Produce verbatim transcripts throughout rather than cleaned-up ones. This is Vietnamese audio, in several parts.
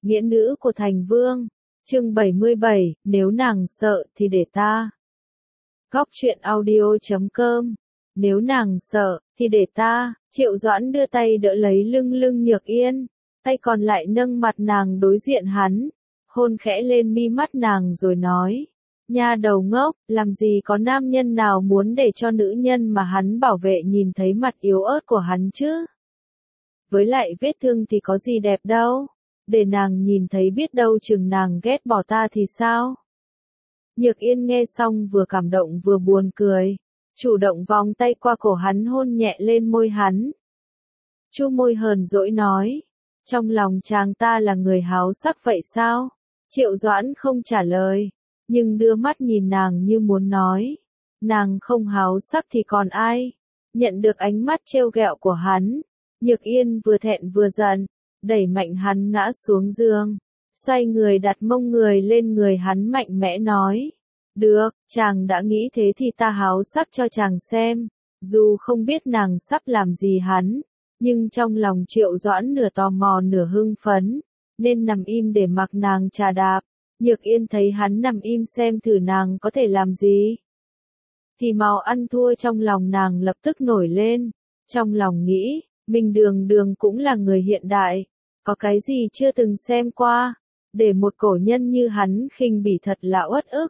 Nghĩa nữ của thành vương. Chương bảy mươi bảy, nếu nàng sợ thì để ta. Góc truyện audio chấm com. Nếu nàng sợ thì để ta. Triệu Doãn đưa tay đỡ lấy lưng lưng Nhược Yên, tay còn lại nâng mặt nàng đối diện hắn, hôn khẽ lên mi mắt nàng rồi nói: "Nha đầu ngốc, làm gì có nam nhân nào muốn để cho nữ nhân mà hắn bảo vệ nhìn thấy mặt yếu ớt của hắn chứ? Với lại vết thương thì có gì đẹp đâu, để nàng nhìn thấy biết đâu chừng nàng ghét bỏ ta thì sao?" Nhược Yên nghe xong vừa cảm động vừa buồn cười, chủ động vòng tay qua cổ hắn hôn nhẹ lên môi hắn. Chu môi hờn dỗi nói: "Trong lòng chàng ta là người háo sắc vậy sao?" Triệu Doãn không trả lời, nhưng đưa mắt nhìn nàng như muốn nói: "Nàng không háo sắc thì còn ai?" Nhận được ánh mắt trêu ghẹo của hắn, Nhược Yên vừa thẹn vừa giận, đẩy mạnh hắn ngã xuống giường, xoay người đặt mông người lên người hắn mạnh mẽ nói: "Được, chàng đã nghĩ thế thì ta háo sắc cho chàng xem." Dù không biết nàng sắp làm gì hắn, nhưng trong lòng Triệu Doãn nửa tò mò nửa hưng phấn, nên nằm im để mặc nàng chà đạp. Nhược Yên thấy hắn nằm im xem thử nàng có thể làm gì, thì màu ăn thua trong lòng nàng lập tức nổi lên. Trong lòng nghĩ, mình đường đường cũng là người hiện đại, có cái gì chưa từng xem qua, để một cổ nhân như hắn khinh bỉ thật là uất ức.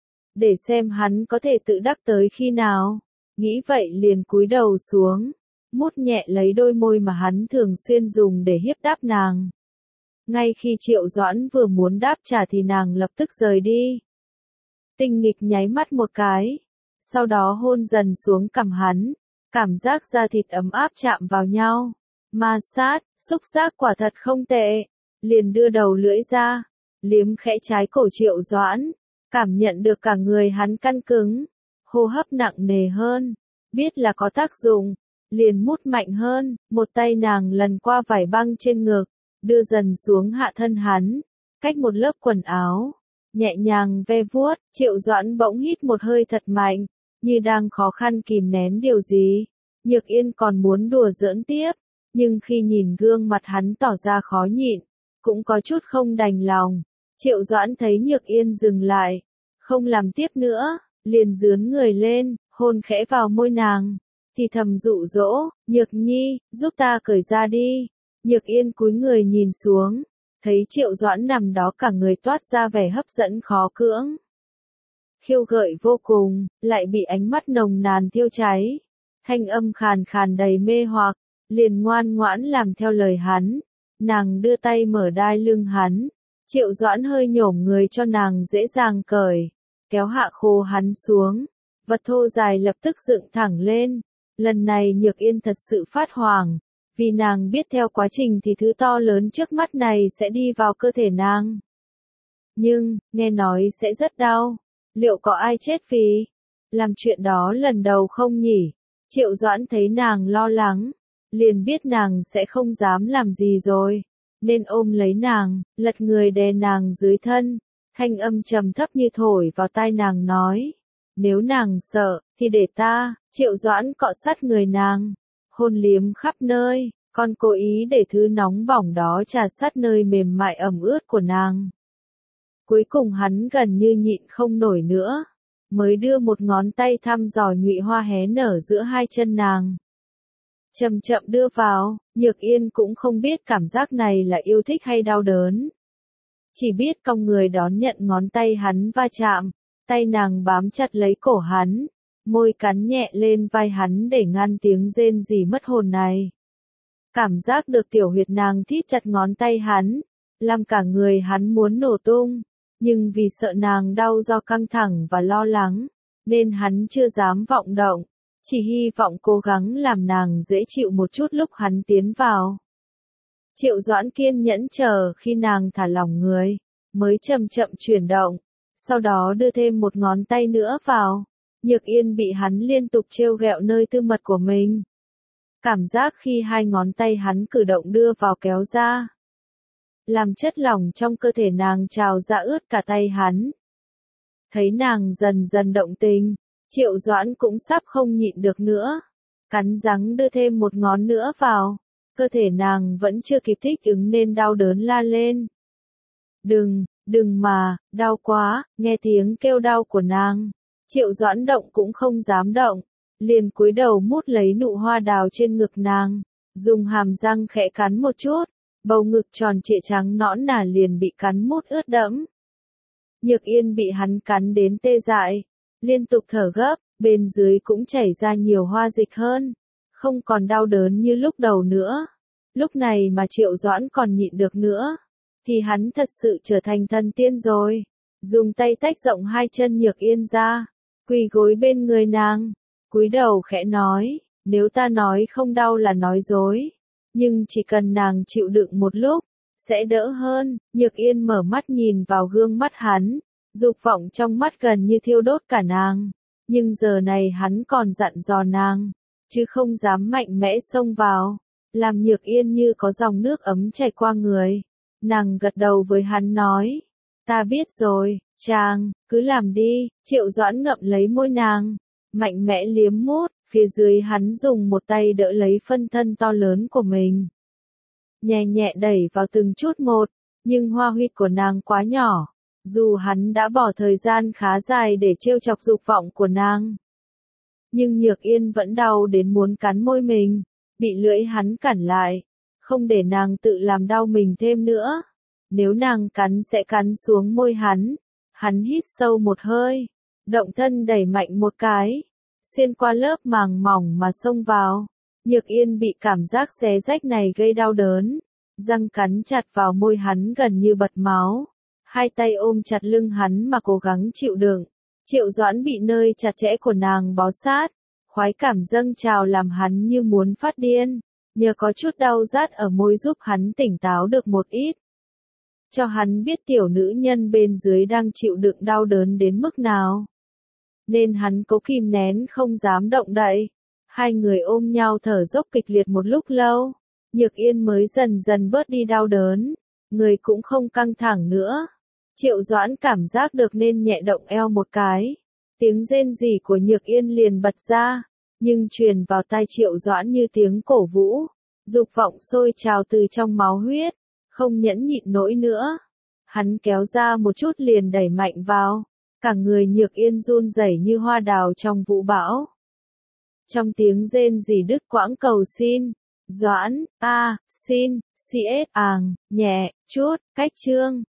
Để xem hắn có thể tự đắc tới khi nào. Nghĩ vậy liền cúi đầu xuống, mút nhẹ lấy đôi môi mà hắn thường xuyên dùng để hiếp đáp nàng. Ngay khi Triệu Doãn vừa muốn đáp trả thì nàng lập tức rời đi. Tinh nghịch nháy mắt một cái, sau đó hôn dần xuống cằm hắn, cảm giác da thịt ấm áp chạm vào nhau, ma sát, xúc giác quả thật không tệ. Liền đưa đầu lưỡi ra, liếm khẽ trái cổ Triệu Doãn, cảm nhận được cả người hắn căng cứng, hô hấp nặng nề hơn, biết là có tác dụng, liền mút mạnh hơn. Một tay nàng lần qua vải băng trên ngực, đưa dần xuống hạ thân hắn, cách một lớp quần áo, nhẹ nhàng ve vuốt. Triệu Doãn bỗng hít một hơi thật mạnh, như đang khó khăn kìm nén điều gì. Nhược Yên còn muốn đùa giỡn tiếp, nhưng khi nhìn gương mặt hắn tỏ ra khó nhịn, cũng có chút không đành lòng. Triệu Doãn thấy Nhược Yên dừng lại, không làm tiếp nữa, liền dướn người lên, hôn khẽ vào môi nàng, thì thầm dụ dỗ: "Nhược Nhi, giúp ta cởi ra đi." Nhược Yên cúi người nhìn xuống, thấy Triệu Doãn nằm đó cả người toát ra vẻ hấp dẫn khó cưỡng, khiêu gợi vô cùng, lại bị ánh mắt nồng nàn thiêu cháy. Thanh âm khàn khàn đầy mê hoặc, liền ngoan ngoãn làm theo lời hắn. Nàng đưa tay mở đai lưng hắn, Triệu Doãn hơi nhổm người cho nàng dễ dàng cởi, kéo hạ khô hắn xuống, vật thô dài lập tức dựng thẳng lên. Lần này Nhược Yên thật sự phát hoảng, vì nàng biết theo quá trình thì thứ to lớn trước mắt này sẽ đi vào cơ thể nàng. Nhưng, nghe nói sẽ rất đau, liệu có ai chết vì làm chuyện đó lần đầu không nhỉ? Triệu Doãn thấy nàng lo lắng, liền biết nàng sẽ không dám làm gì rồi, nên ôm lấy nàng, lật người đè nàng dưới thân, thanh âm trầm thấp như thổi vào tai nàng nói: "Nếu nàng sợ, thì để ta." Triệu Doãn cọ sát người nàng, hôn liếm khắp nơi, còn cố ý để thứ nóng bỏng đó trà sát nơi mềm mại ẩm ướt của nàng. Cuối cùng hắn gần như nhịn không nổi nữa, mới đưa một ngón tay thăm dò nhụy hoa hé nở giữa hai chân nàng, chậm chậm đưa vào. Nhược Yên cũng không biết cảm giác này là yêu thích hay đau đớn, chỉ biết cong người đón nhận ngón tay hắn va chạm, tay nàng bám chặt lấy cổ hắn, môi cắn nhẹ lên vai hắn để ngăn tiếng rên rỉ mất hồn này. Cảm giác được tiểu huyệt nàng thít chặt ngón tay hắn, làm cả người hắn muốn nổ tung, nhưng vì sợ nàng đau do căng thẳng và lo lắng, nên hắn chưa dám vọng động, chỉ hy vọng cố gắng làm nàng dễ chịu một chút lúc hắn tiến vào. Triệu Doãn kiên nhẫn chờ khi nàng thả lỏng người, mới chậm chậm chuyển động, sau đó đưa thêm một ngón tay nữa vào. Nhược Yên bị hắn liên tục trêu ghẹo nơi tư mật của mình. Cảm giác khi hai ngón tay hắn cử động đưa vào kéo ra, làm chất lỏng trong cơ thể nàng trào ra ướt cả tay hắn. Thấy nàng dần dần động tình, Triệu Doãn cũng sắp không nhịn được nữa, cắn răng đưa thêm một ngón nữa vào. Cơ thể nàng vẫn chưa kịp thích ứng nên đau đớn la lên. Đừng, đừng mà, đau quá, nghe tiếng kêu đau của nàng. Triệu Doãn động cũng không dám động, liền cúi đầu mút lấy nụ hoa đào trên ngực nàng, dùng hàm răng khẽ cắn một chút, bầu ngực tròn trịa trắng nõn nà liền bị cắn mút ướt đẫm. Nhược Yên bị hắn cắn đến tê dại, liên tục thở gấp, bên dưới cũng chảy ra nhiều hoa dịch hơn, không còn đau đớn như lúc đầu nữa. Lúc này mà Triệu Doãn còn nhịn được nữa, thì hắn thật sự trở thành thần tiên rồi. Dùng tay tách rộng hai chân Nhược Yên ra, quỳ gối bên người nàng, cúi đầu khẽ nói, nếu ta nói không đau là nói dối, nhưng chỉ cần nàng chịu đựng một lúc, sẽ đỡ hơn. Nhược Yên mở mắt nhìn vào gương mắt hắn, dục vọng trong mắt gần như thiêu đốt cả nàng, nhưng giờ này hắn còn dặn dò nàng, chứ không dám mạnh mẽ xông vào, làm Nhược Yên như có dòng nước ấm chảy qua người. Nàng gật đầu với hắn nói, ta biết rồi, chàng, cứ làm đi. Triệu Doãn ngậm lấy môi nàng, mạnh mẽ liếm mút, phía dưới hắn dùng một tay đỡ lấy phân thân to lớn của mình, nhẹ nhẹ đẩy vào từng chút một, nhưng hoa huyệt của nàng quá nhỏ, dù hắn đã bỏ thời gian khá dài để trêu chọc dục vọng của nàng, nhưng Nhược Yên vẫn đau đến muốn cắn môi mình, bị lưỡi hắn cản lại, không để nàng tự làm đau mình thêm nữa. Nếu nàng cắn sẽ cắn xuống môi hắn. Hắn hít sâu một hơi, động thân đẩy mạnh một cái, xuyên qua lớp màng mỏng mà xông vào. Nhược Yên bị cảm giác xé rách này gây đau đớn, răng cắn chặt vào môi hắn gần như bật máu, hai tay ôm chặt lưng hắn mà cố gắng chịu đựng. Triệu Doãn bị nơi chặt chẽ của nàng bó sát, khoái cảm dâng trào làm hắn như muốn phát điên, nhờ có chút đau rát ở môi giúp hắn tỉnh táo được một ít. Cho hắn biết tiểu nữ nhân bên dưới đang chịu đựng đau đớn đến mức nào. Nên hắn cố kìm nén không dám động đậy. Hai người ôm nhau thở dốc kịch liệt một lúc lâu. Nhược Yên mới dần dần bớt đi đau đớn. Người cũng không căng thẳng nữa. Triệu Doãn cảm giác được nên nhẹ động eo một cái. Tiếng rên rỉ của Nhược Yên liền bật ra. Nhưng truyền vào tai Triệu Doãn như tiếng cổ vũ. Dục vọng sôi trào từ trong máu huyết. Không nhẫn nhịn nổi nữa. Hắn kéo ra một chút liền đẩy mạnh vào. Cả người Nhược Yên run rẩy như hoa đào trong vũ bão. Trong tiếng rên rỉ đứt quãng cầu xin. Doãn, a, xin, cs, àng, nhẹ, chút, cách chương.